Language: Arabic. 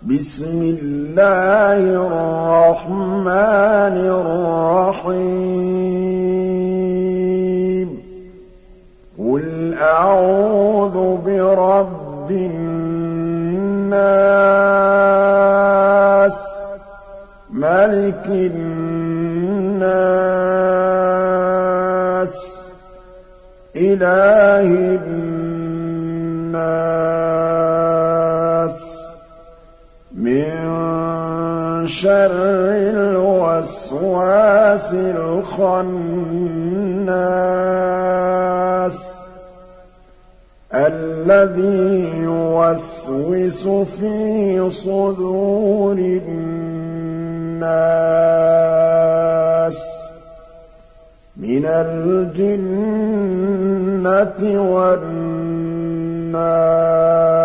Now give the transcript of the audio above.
بسم الله الرحمن الرحيم قل أعوذ برب الناس ملك الناس إله الناس من شر الوسواس الخناس الذي يوسوس في صدور الناس من الجنة والناس